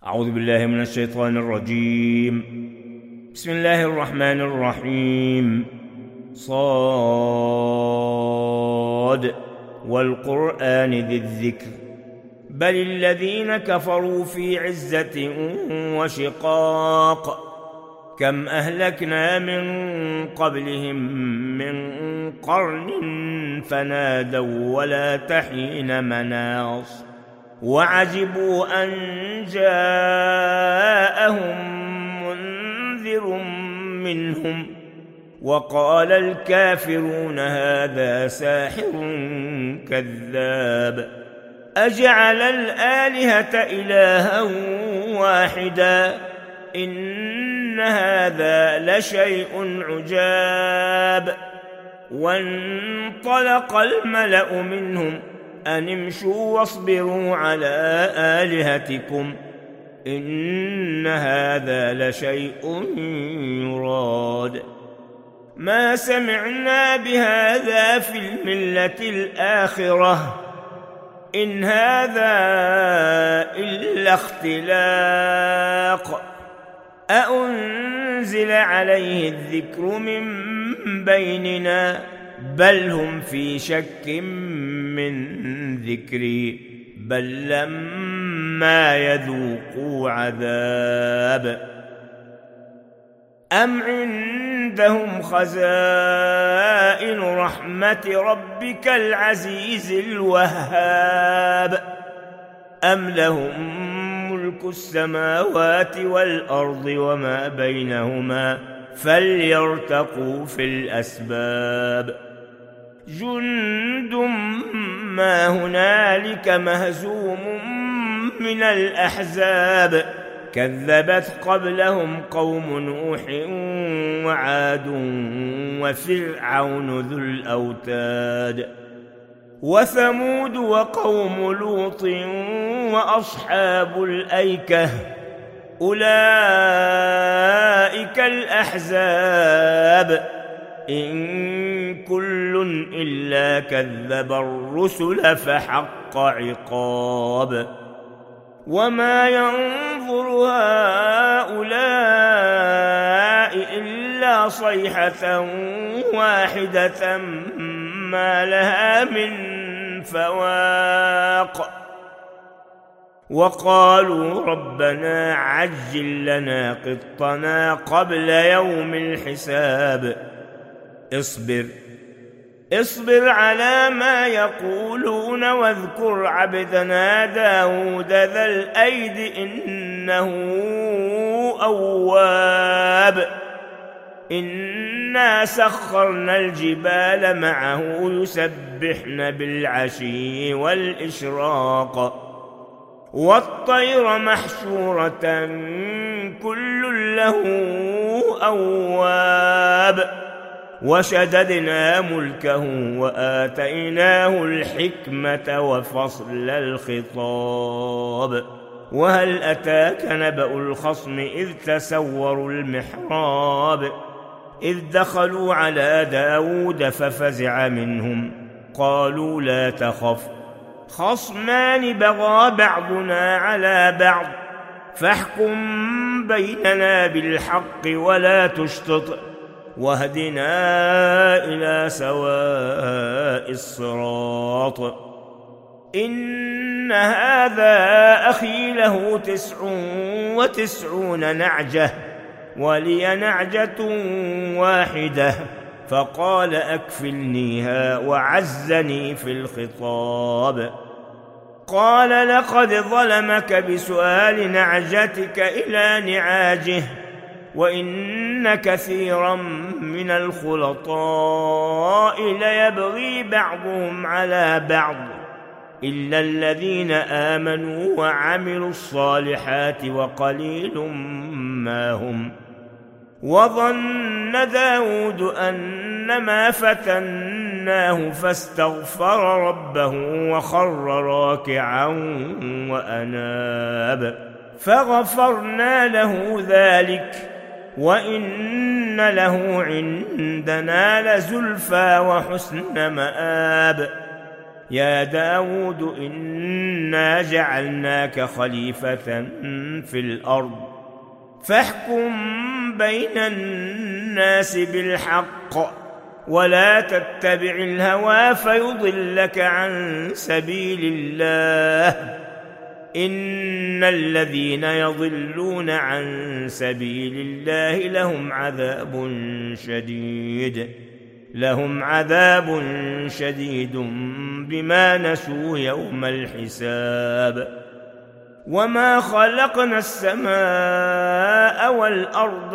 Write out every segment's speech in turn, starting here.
أعوذ بالله من الشيطان الرجيم. بسم الله الرحمن الرحيم. صاد والقرآن ذي الذكر بل الذين كفروا في عزة وشقاق كم أهلكنا من قبلهم من قرن فنادوا ولا تحين مناص وعجبوا أن جاءهم منذر منهم وقال الكافرون هذا ساحر كذاب أجعل الآلهة إلها واحدا إن هذا لشيء عجاب وانطلق الملأ منهم أن امشوا واصبروا على آلهتكم إن هذا لشيء يراد ما سمعنا بهذا في الملة الآخرة إن هذا إلا اختلاق أأنزل عليه الذكر من بيننا بل هم في شك من ذكري بل لما يذوقوا عذاب أم عندهم خزائن رحمة ربك العزيز الوهاب أم لهم ملك السماوات والأرض وما بينهما فليرتقوا في الأسباب جند ما هنالك مهزوم من الأحزاب كذبت قبلهم قوم نوح وعاد وفرعون ذو الأوتاد وثمود وقوم لوط وأصحاب الأيكة أولئك الأحزاب إن كل إلا كذب الرسل فحق عقاب وما ينظر هؤلاء إلا صيحة واحدة ما لها من فواق وقالوا ربنا عجل لنا قطنا قبل يوم الحساب اصبر على ما يقولون واذكر عبدنا داود ذا الأيد إنه أواب إنا سخرنا الجبال معه يسبحن بالعشي والإشراق والطير محشورة كل له أواب وشددنا ملكه وآتيناه الحكمة وفصل الخطاب وهل أتاك نبأ الخصم إذ تسوروا المحراب إذ دخلوا على داود ففزع منهم قالوا لا تخف خصمان بغى بعضنا على بعض فاحكم بيننا بالحق ولا تشطط واهدنا إلى سواء الصراط إن هذا أخي له 99 نعجة ولي نعجة واحدة فقال أكفلنيها وعزني في الخطاب قال لقد ظلمك بسؤال نعجتك إلى نعاجه وإن كثيرا من الخلطاء ليبغي بعضهم على بعض إلا الذين آمنوا وعملوا الصالحات وقليل ما هم وظن داود أنما فتناه فاستغفر ربه وخر راكعا وأناب فغفرنا له ذلك وإن له عندنا لزلفى وحسن مآب يا داود إنا جعلناك خليفة في الأرض فاحكم بين الناس بالحق ولا تتبع الهوى فيضلك عن سبيل الله إن الذين يضلون عن سبيل الله لهم عذاب شديد بما نسوا يوم الحساب وما خلقنا السماء والأرض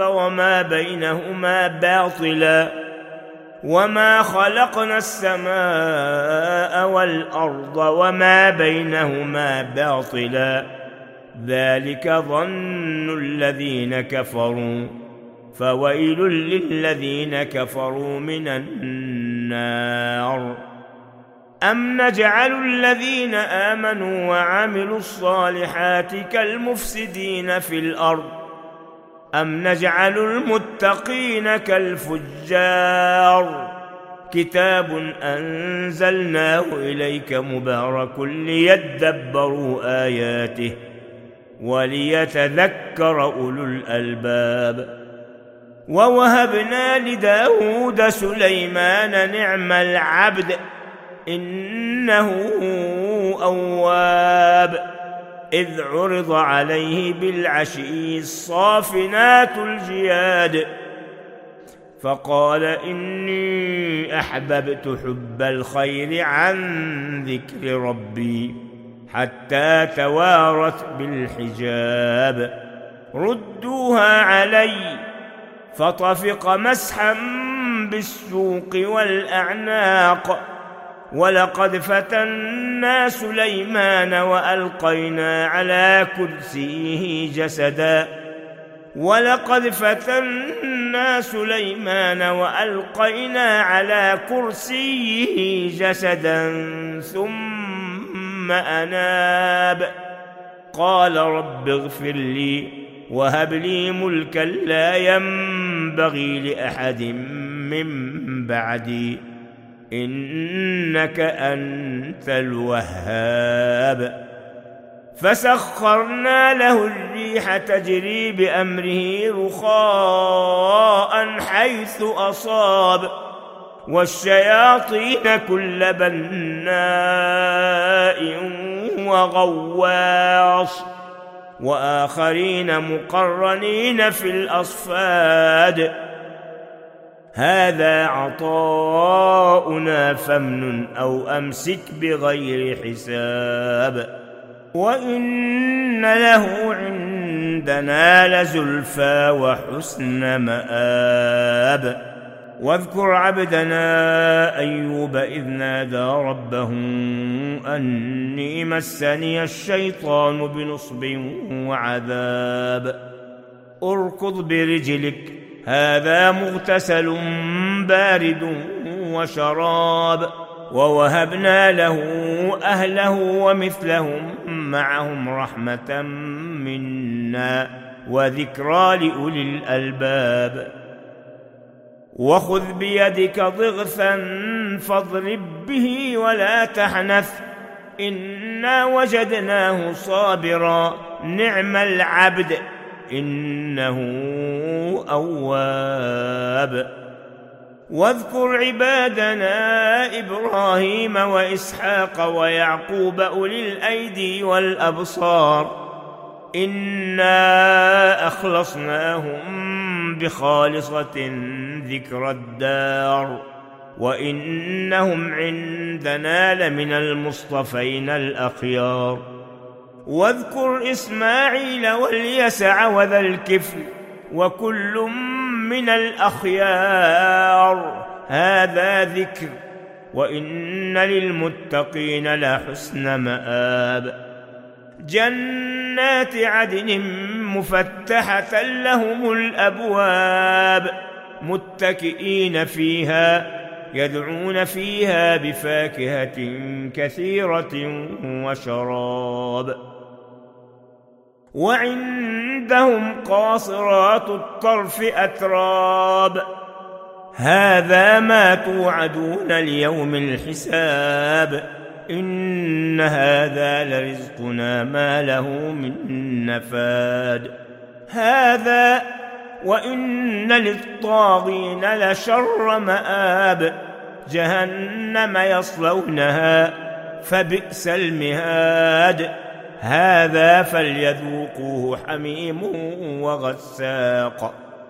وما بينهما باطلا ذلك ظن الذين كفروا فويل للذين كفروا من النار أم نجعل الذين آمنوا وعملوا الصالحات كالمفسدين في الأرض أم نجعل المتقين كالفجار كتاب أنزلناه إليك مبارك ليدبروا آياته وليتذكر أولو الألباب ووهبنا لداود سليمان نعم العبد إنه أواب إذ عرض عليه بالعشي الصافنات الجياد فقال إني أحببت حب الخير عن ذكر ربي حتى توارت بالحجاب ردوها علي فطفق مسحا بالسوق والأعناق ولقد فتنا سليمان وألقينا على كرسيه جسدا ثم أناب قال رب اغفر لي وهب لي ملكا لا ينبغي لأحد من بعدي إنك أنت الوهاب فسخرنا له الريح تجري بأمره رخاء حيث أصاب والشياطين كل بناء وغواص وآخرين مقرنين في الأصفاد هذا عطاؤنا فامنن أو أمسك بغير حساب وإن له عندنا لزلفى وحسن مآب واذكر عبدنا أيوب إذ نادى ربه أني مسني الشيطان بنصب وعذاب اركض برجلك هذا مغتسل بارد وشراب ووهبنا له أهله ومثلهم معهم رحمة منا وذكرى لأولي الألباب وخذ بيدك ضغثا فاضرب به ولا تحنث إنا وجدناه صابرا نعم العبد إنه أواب واذكر عبادنا إبراهيم وإسحاق ويعقوب أولي الأيدي والأبصار إنا أخلصناهم بخالصة ذكر الدار وإنهم عندنا لمن المصطفين الأخيار واذكر إسماعيل واليسع وذا الكفل وكل من الأخيار هذا ذكر وإن للمتقين لحسن مآب جنات عدن مفتحة لهم الأبواب متكئين فيها يدعون فيها بفاكهة كثيرة وشراب وعندهم قاصرات الطرف أتراب هذا ما توعدون ليوم الحساب إن هذا لرزقنا ما له من نفاد هذا وإن للطاغين لشر مآب جهنم يصلونها فبئس المهاد هذا فليذوقوه حميم وغساق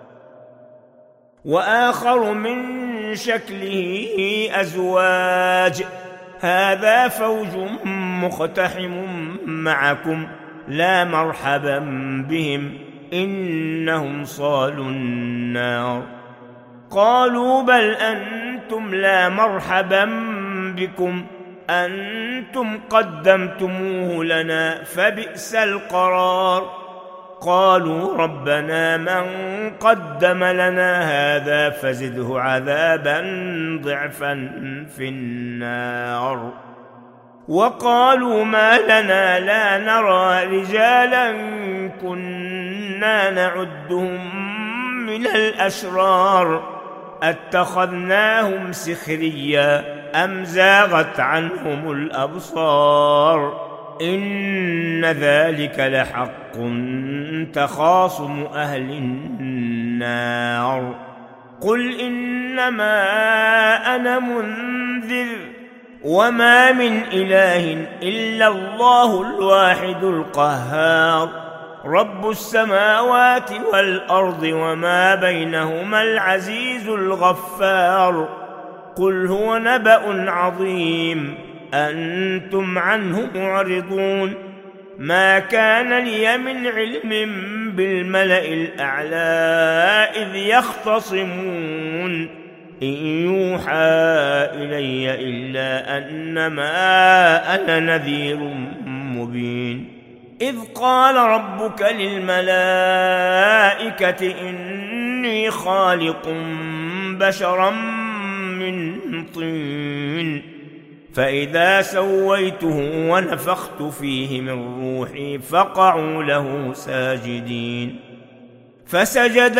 وآخر من شكله أزواج هذا فوج مقتحم معكم لا مرحبا بهم إنهم صالوا النار قالوا بل أنتم لا مرحبا بكم أنتم قدمتموه لنا فبئس القرار قالوا ربنا من قدم لنا هذا فزده عذابا ضعفا في النار وقالوا ما لنا لا نرى رجالا كنا نعدهم من الأشرار أتخذناهم سخريا أم زاغت عنهم الأبصار إن ذلك لحق تخاصم أهل النار قل إنما أنا منذر وما من إله إلا الله الواحد القهار رب السماوات والأرض وما بينهما العزيز الغفار قل هو نبأ عظيم أنتم عنه معرضون ما كان لي من علم بالملأ الأعلى إذ يختصمون إن يوحى إلي إلا أنما أنا نذير مبين إذ قال ربك للملائكة إني خالق بشرا من طين فإذا سويته ونفخت فيه من روحي فقعوا له ساجدين فسجد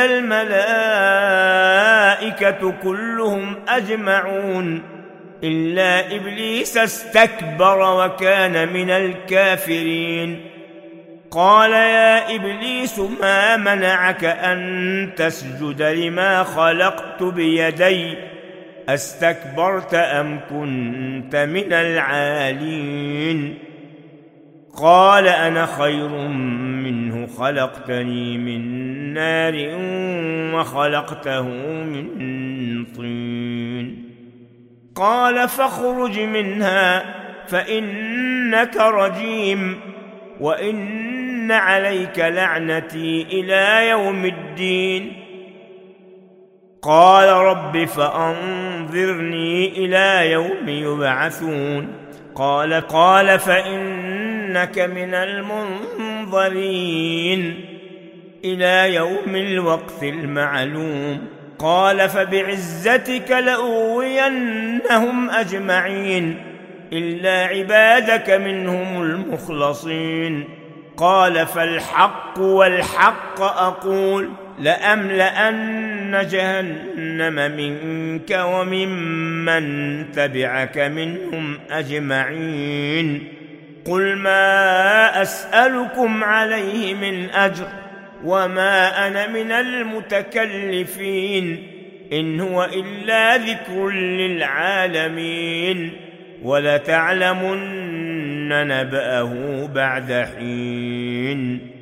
الملائكة كلهم أجمعون إلا إبليس استكبر وكان من الكافرين قال يا إبليس ما منعك أن تسجد لما خلقت بيدي أستكبرت أم كنت من العالين قال أنا خير منه خلقتني من نار وخلقته من طين قال فاخرج منها فإنك رجيم وإن عليك لعنتي إلى يوم الدين قال رب فأنظرني إلى يوم يبعثون قال فإنك من المنظرين إلى يوم الوقت المعلوم قال فبعزتك لأغوينهم أجمعين إلا عبادك منهم المخلصين قال فالحق والحق أقول لأملأن جهنم منك وممن تبعك منهم أجمعين قل ما أسألكم عليه من أجر وما أنا من المتكلفين إن هو إلا ذكر للعالمين ولتعلمن نبأه بعد حين